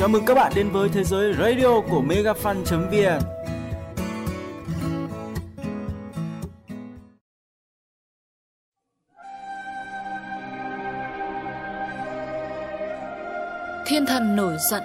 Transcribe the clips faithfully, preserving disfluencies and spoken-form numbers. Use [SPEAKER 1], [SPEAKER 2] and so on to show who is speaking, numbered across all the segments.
[SPEAKER 1] Chào mừng các bạn đến với thế giới radio của megafan chấm vn.
[SPEAKER 2] Thiên thần nổi giận.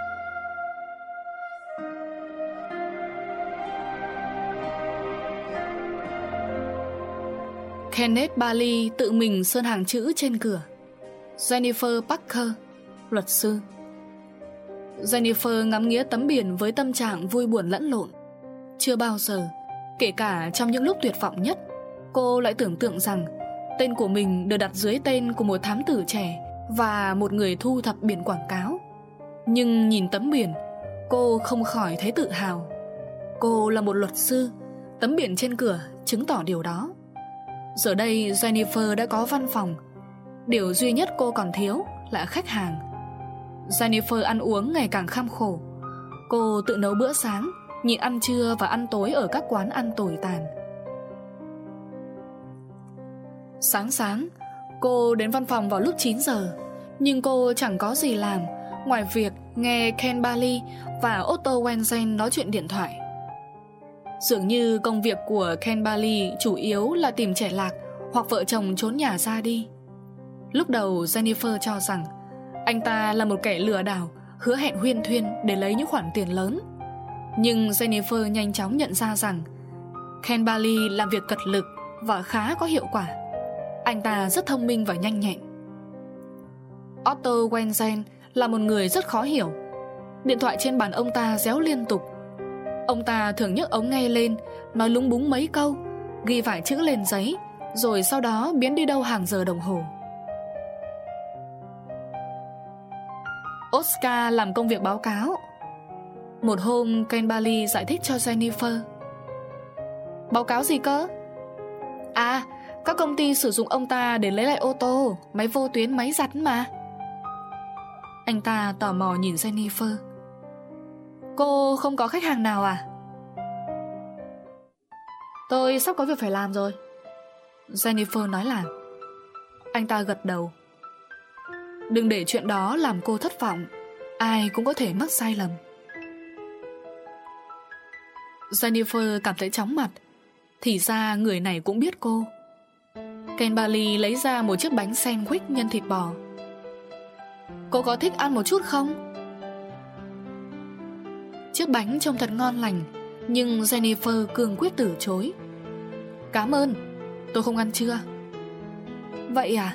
[SPEAKER 2] Kenneth Bailey tự mình sơn hàng chữ trên cửa. Jennifer Parker, luật sư. Jennifer ngắm nghía tấm biển với tâm trạng vui buồn lẫn lộn. Chưa bao giờ, kể cả trong những lúc tuyệt vọng nhất, cô lại tưởng tượng rằng tên của mình được đặt dưới tên của một thám tử trẻ và một người thu thập biển quảng cáo. Nhưng nhìn tấm biển, cô không khỏi thấy tự hào. Cô là một luật sư, tấm biển trên cửa chứng tỏ điều đó. Giờ đây Jennifer đã có văn phòng. Điều duy nhất cô còn thiếu là khách hàng. Jennifer ăn uống ngày càng kham khổ. Cô tự nấu bữa sáng, nhịn ăn trưa và ăn tối ở các quán ăn tồi tàn. Sáng sáng, cô đến văn phòng vào lúc chín giờ. Nhưng cô chẳng có gì làm ngoài việc nghe Ken Bailey và Otto Wenzel nói chuyện điện thoại. Dường như công việc của Ken Bailey chủ yếu là tìm trẻ lạc hoặc vợ chồng trốn nhà ra đi. Lúc đầu Jennifer cho rằng anh ta là một kẻ lừa đảo, hứa hẹn huyên thuyên để lấy những khoản tiền lớn. Nhưng Jennifer nhanh chóng nhận ra rằng Ken Bailey làm việc cật lực và khá có hiệu quả. Anh ta rất thông minh và nhanh nhẹn. Otto Wenzel là một người rất khó hiểu. Điện thoại trên bàn ông ta réo liên tục. Ông ta thường nhấc ống nghe lên, nói lúng búng mấy câu, ghi vài chữ lên giấy, rồi sau đó biến đi đâu hàng giờ đồng hồ. Oscar làm công việc báo cáo. Một hôm Ken Bailey giải thích cho Jennifer. Báo cáo gì cơ? À, các công ty sử dụng ông ta để lấy lại ô tô, máy vô tuyến, máy giặt mà. Anh ta tò mò nhìn Jennifer. Cô không có khách hàng nào à? Tôi sắp có việc phải làm rồi, Jennifer nói là. Anh ta gật đầu. Đừng để chuyện đó làm cô thất vọng. Ai cũng có thể mắc sai lầm. Jennifer cảm thấy chóng mặt. Thì ra người này cũng biết cô. Ken Bailey lấy ra một chiếc bánh sandwich nhân thịt bò. Cô có thích ăn một chút không? Chiếc bánh trông thật ngon lành, nhưng Jennifer cương quyết từ chối. Cảm ơn, tôi không ăn trưa. Vậy à?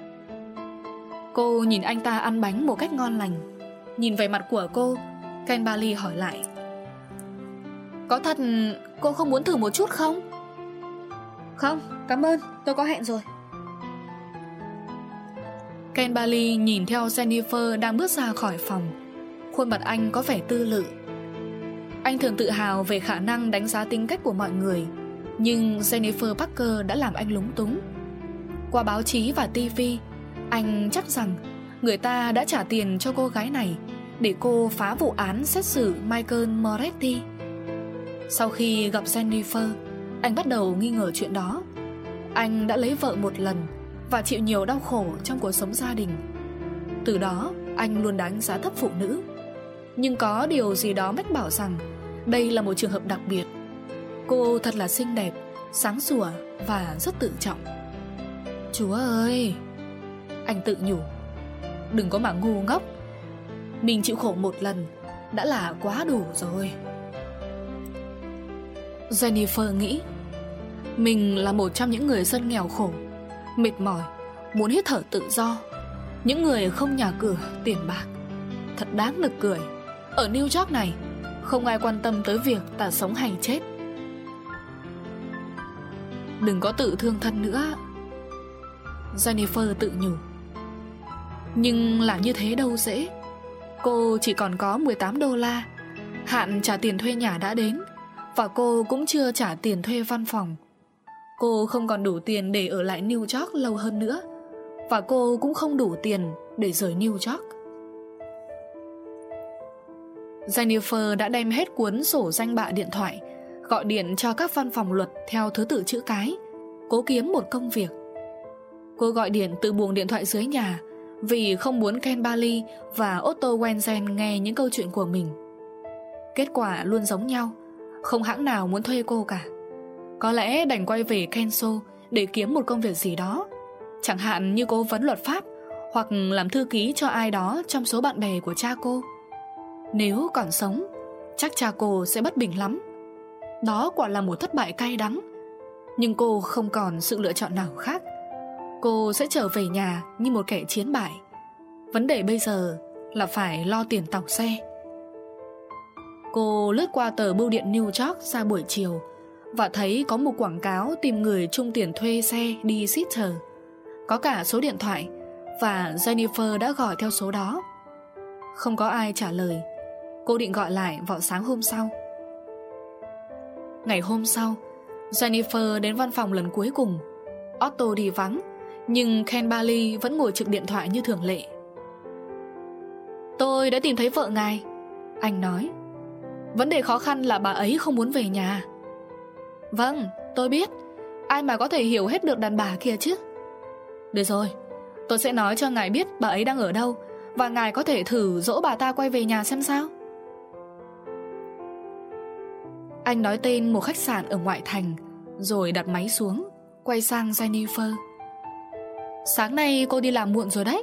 [SPEAKER 2] Cô nhìn anh ta ăn bánh một cách ngon lành. Nhìn vẻ mặt của cô, Ken Bailey hỏi lại. Có thật cô không muốn thử một chút không? Không, cảm ơn, tôi có hẹn rồi. Ken Bailey nhìn theo Jennifer đang bước ra khỏi phòng. Khuôn mặt anh có vẻ tư lự. Anh thường tự hào về khả năng đánh giá tính cách của mọi người. Nhưng Jennifer Parker đã làm anh lúng túng. Qua báo chí và ti vi, anh chắc rằng người ta đã trả tiền cho cô gái này để cô phá vụ án xét xử Michael Moretti. Sau khi gặp Jennifer, anh bắt đầu nghi ngờ chuyện đó. Anh đã lấy vợ một lần và chịu nhiều đau khổ trong cuộc sống gia đình. Từ đó anh luôn đánh giá thấp phụ nữ. Nhưng có điều gì đó mách bảo rằng đây là một trường hợp đặc biệt. Cô thật là xinh đẹp, sáng sủa và rất tự trọng. Chúa ơi, anh tự nhủ, đừng có mà ngu ngốc. Mình chịu khổ một lần đã là quá đủ rồi. Jennifer nghĩ mình là một trong những người dân nghèo khổ, mệt mỏi, muốn hít thở tự do. Những người không nhà cửa, tiền bạc. Thật đáng nực cười. Ở New York này, không ai quan tâm tới việc ta sống hay chết. Đừng có tự thương thân nữa, Jennifer tự nhủ. Nhưng làm như thế đâu dễ. Cô chỉ còn có mười tám đô la. Hạn trả tiền thuê nhà đã đến, và cô cũng chưa trả tiền thuê văn phòng. Cô không còn đủ tiền để ở lại New York lâu hơn nữa, và cô cũng không đủ tiền để rời New York. Jennifer đã đem hết cuốn sổ danh bạ điện thoại, gọi điện cho các văn phòng luật theo thứ tự chữ cái, cố kiếm một công việc. Cô gọi điện từ buồng điện thoại dưới nhà vì không muốn Ken Barley và Otto Wenzel nghe những câu chuyện của mình. Kết quả luôn giống nhau, không hãng nào muốn thuê cô cả. Có lẽ đành quay về Kenso để kiếm một công việc gì đó, chẳng hạn như cố vấn luật pháp hoặc làm thư ký cho ai đó trong số bạn bè của cha cô. Nếu còn sống, chắc cha cô sẽ bất bình lắm. Đó quả là một thất bại cay đắng. Nhưng cô không còn sự lựa chọn nào khác. Cô sẽ trở về nhà như một kẻ chiến bại. Vấn đề bây giờ là phải lo tiền tàu xe. Cô lướt qua tờ bưu điện New York ra buổi chiều và thấy có một quảng cáo tìm người chung tiền thuê xe đi Seattle. Có cả số điện thoại, và Jennifer đã gọi theo số đó. Không có ai trả lời. Cô định gọi lại vào sáng hôm sau. Ngày hôm sau, Jennifer đến văn phòng lần cuối cùng. Otto đi vắng, nhưng Ken Barley vẫn ngồi trực điện thoại như thường lệ. Tôi đã tìm thấy vợ ngài, anh nói. Vấn đề khó khăn là bà ấy không muốn về nhà. Vâng, tôi biết. Ai mà có thể hiểu hết được đàn bà kia chứ. Được rồi, tôi sẽ nói cho ngài biết bà ấy đang ở đâu, và ngài có thể thử dỗ bà ta quay về nhà xem sao. Anh nói tên một khách sạn ở ngoại thành, rồi đặt máy xuống, quay sang Jennifer. Sáng nay cô đi làm muộn rồi đấy.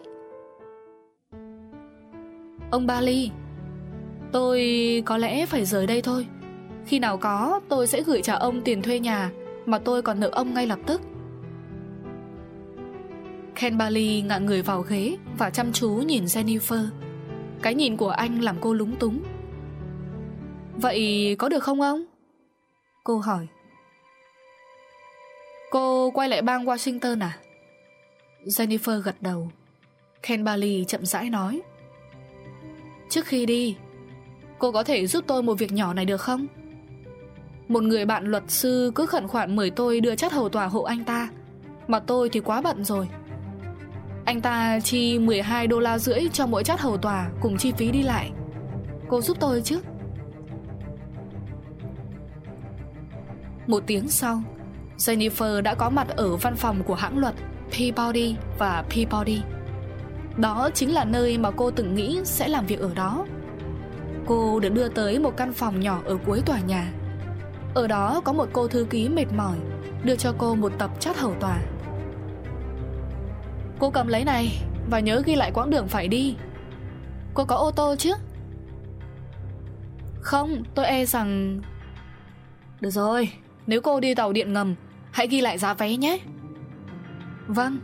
[SPEAKER 2] Ông Barley, tôi có lẽ phải rời đây thôi. Khi nào có, tôi sẽ gửi trả ông tiền thuê nhà mà tôi còn nợ ông ngay lập tức. Ken Barley ngả người vào ghế và chăm chú nhìn Jennifer. Cái nhìn của anh làm cô lúng túng. Vậy có được không ông? Cô hỏi. Cô quay lại bang Washington à? Jennifer gật đầu. Ken Barley chậm rãi nói. Trước khi đi, cô có thể giúp tôi một việc nhỏ này được không? Một người bạn luật sư cứ khẩn khoản mời tôi đưa chắt hầu tòa hộ anh ta, mà tôi thì quá bận rồi. Anh ta chi mười hai đô la rưỡi cho mỗi chắt hầu tòa cùng chi phí đi lại. Cô giúp tôi chứ? Một tiếng sau, Jennifer đã có mặt ở văn phòng của hãng luật Peabody và Peabody. Đó chính là nơi mà cô từng nghĩ sẽ làm việc ở đó. Cô được đưa tới một căn phòng nhỏ ở cuối tòa nhà. Ở đó có một cô thư ký mệt mỏi đưa cho cô một tập chắt hầu tòa. Cô cầm lấy này và nhớ ghi lại quãng đường phải đi. Cô có ô tô chứ? Không, tôi e rằng... Được rồi, nếu cô đi tàu điện ngầm, hãy ghi lại giá vé nhé. Vâng.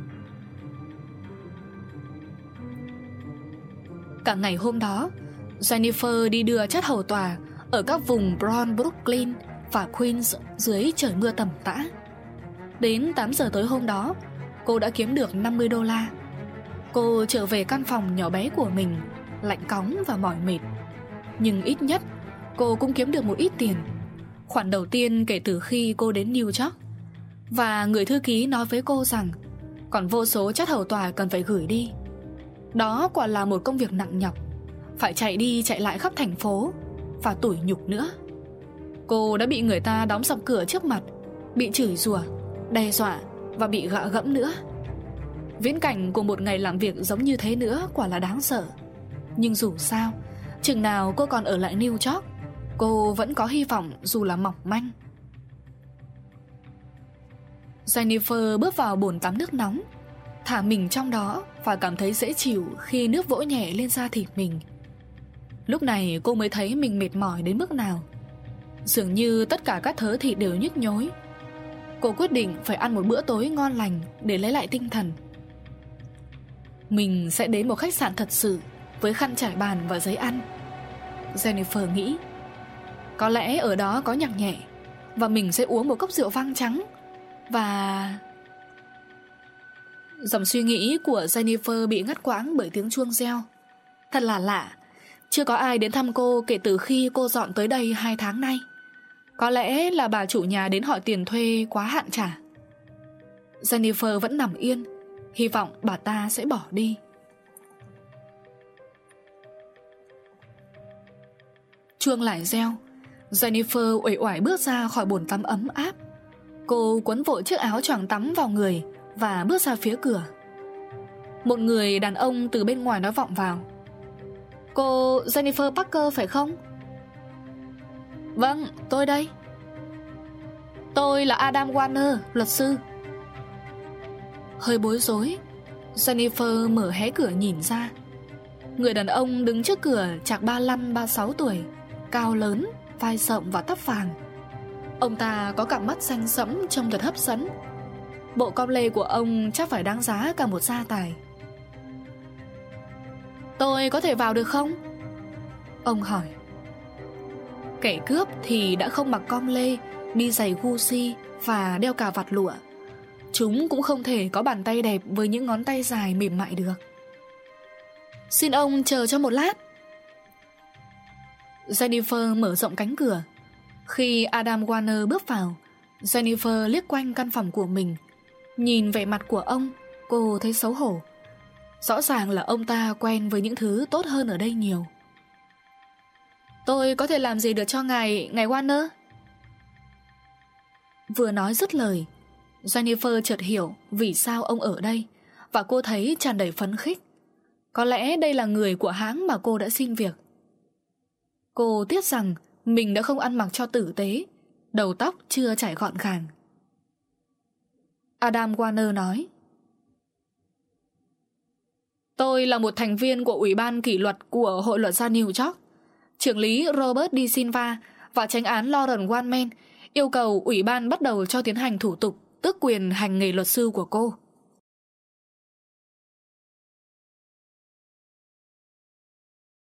[SPEAKER 2] Cả ngày hôm đó, Jennifer đi đưa chắt hầu tòa ở các vùng Bronx, Brooklyn và Queens dưới trời mưa tầm tã. Đến tám giờ tối hôm đó, cô đã kiếm được năm mươi đô la. Cô trở về căn phòng nhỏ bé của mình, lạnh cóng và mỏi mệt. Nhưng ít nhất cô cũng kiếm được một ít tiền, khoản đầu tiên kể từ khi cô đến New York. Và người thư ký nói với cô rằng còn vô số chắt hầu tòa cần phải gửi đi. Đó quả là một công việc nặng nhọc, phải chạy đi chạy lại khắp thành phố, và tủi nhục nữa. Cô đã bị người ta đóng sập cửa trước mặt, bị chửi rủa, đe dọa và bị gạ gẫm nữa. Viễn cảnh của một ngày làm việc giống như thế nữa quả là đáng sợ. Nhưng dù sao, chừng nào cô còn ở lại New York, cô vẫn có hy vọng dù là mỏng manh. Jennifer bước vào bồn tắm nước nóng, thả mình trong đó và cảm thấy dễ chịu khi nước vỗ nhẹ lên da thịt mình. Lúc này cô mới thấy mình mệt mỏi đến mức nào. Dường như tất cả các thớ thịt đều nhức nhối. Cô quyết định phải ăn một bữa tối ngon lành để lấy lại tinh thần. Mình sẽ đến một khách sạn thật sự, với khăn trải bàn và giấy ăn, Jennifer nghĩ. Có lẽ ở đó có nhạc nhẹ, và mình sẽ uống một cốc rượu vang trắng. Và... Dòng suy nghĩ của Jennifer bị ngắt quãng bởi tiếng chuông reo. Thật là lạ, chưa có ai đến thăm cô kể từ khi cô dọn tới đây hai tháng nay. Có lẽ là bà chủ nhà đến hỏi tiền thuê quá hạn trả. Jennifer vẫn nằm yên, hy vọng bà ta sẽ bỏ đi. Chuông lại reo. Jennifer uể oải bước ra khỏi bồn tắm ấm áp. Cô quấn vội chiếc áo choàng tắm vào người và bước ra phía cửa. Một người đàn ông từ bên ngoài nói vọng vào. Cô Jennifer Parker phải không? Vâng, tôi đây. Tôi là Adam Warner, luật sư. Hơi bối rối, Jennifer mở hé cửa nhìn ra. Người đàn ông đứng trước cửa chạc ba mươi lăm ba mươi sáu tuổi, cao lớn, vai rộng và tóc vàng. Ông ta có cặp mắt xanh sẫm trông thật hấp dẫn. Bộ com lê của ông chắc phải đáng giá cả một gia tài. Tôi có thể vào được không? Ông hỏi. Kẻ cướp thì đã không mặc com lê, đi giày Gucci và đeo cà vạt lụa. Chúng cũng không thể có bàn tay đẹp với những ngón tay dài mềm mại được. Xin ông chờ cho một lát. Jennifer mở rộng cánh cửa. Khi Adam Warner bước vào, Jennifer liếc quanh căn phòng của mình. Nhìn vẻ mặt của ông, cô thấy xấu hổ. Rõ ràng là ông ta quen với những thứ tốt hơn ở đây nhiều. Tôi có thể làm gì được cho ngài, ngài Warner? Vừa nói dứt lời, Jennifer chợt hiểu vì sao ông ở đây, và cô thấy tràn đầy phấn khích. Có lẽ đây là người của hãng mà cô đã xin việc. Cô tiếc rằng mình đã không ăn mặc cho tử tế, đầu tóc chưa chải gọn gàng. Adam Warner nói. Tôi là một thành viên của Ủy ban kỷ luật của Hội luật gia New York. Trưởng lý Robert De Silva và chánh án Lauren Waldman yêu cầu Ủy ban bắt đầu cho tiến hành thủ tục tước quyền hành nghề luật sư của cô.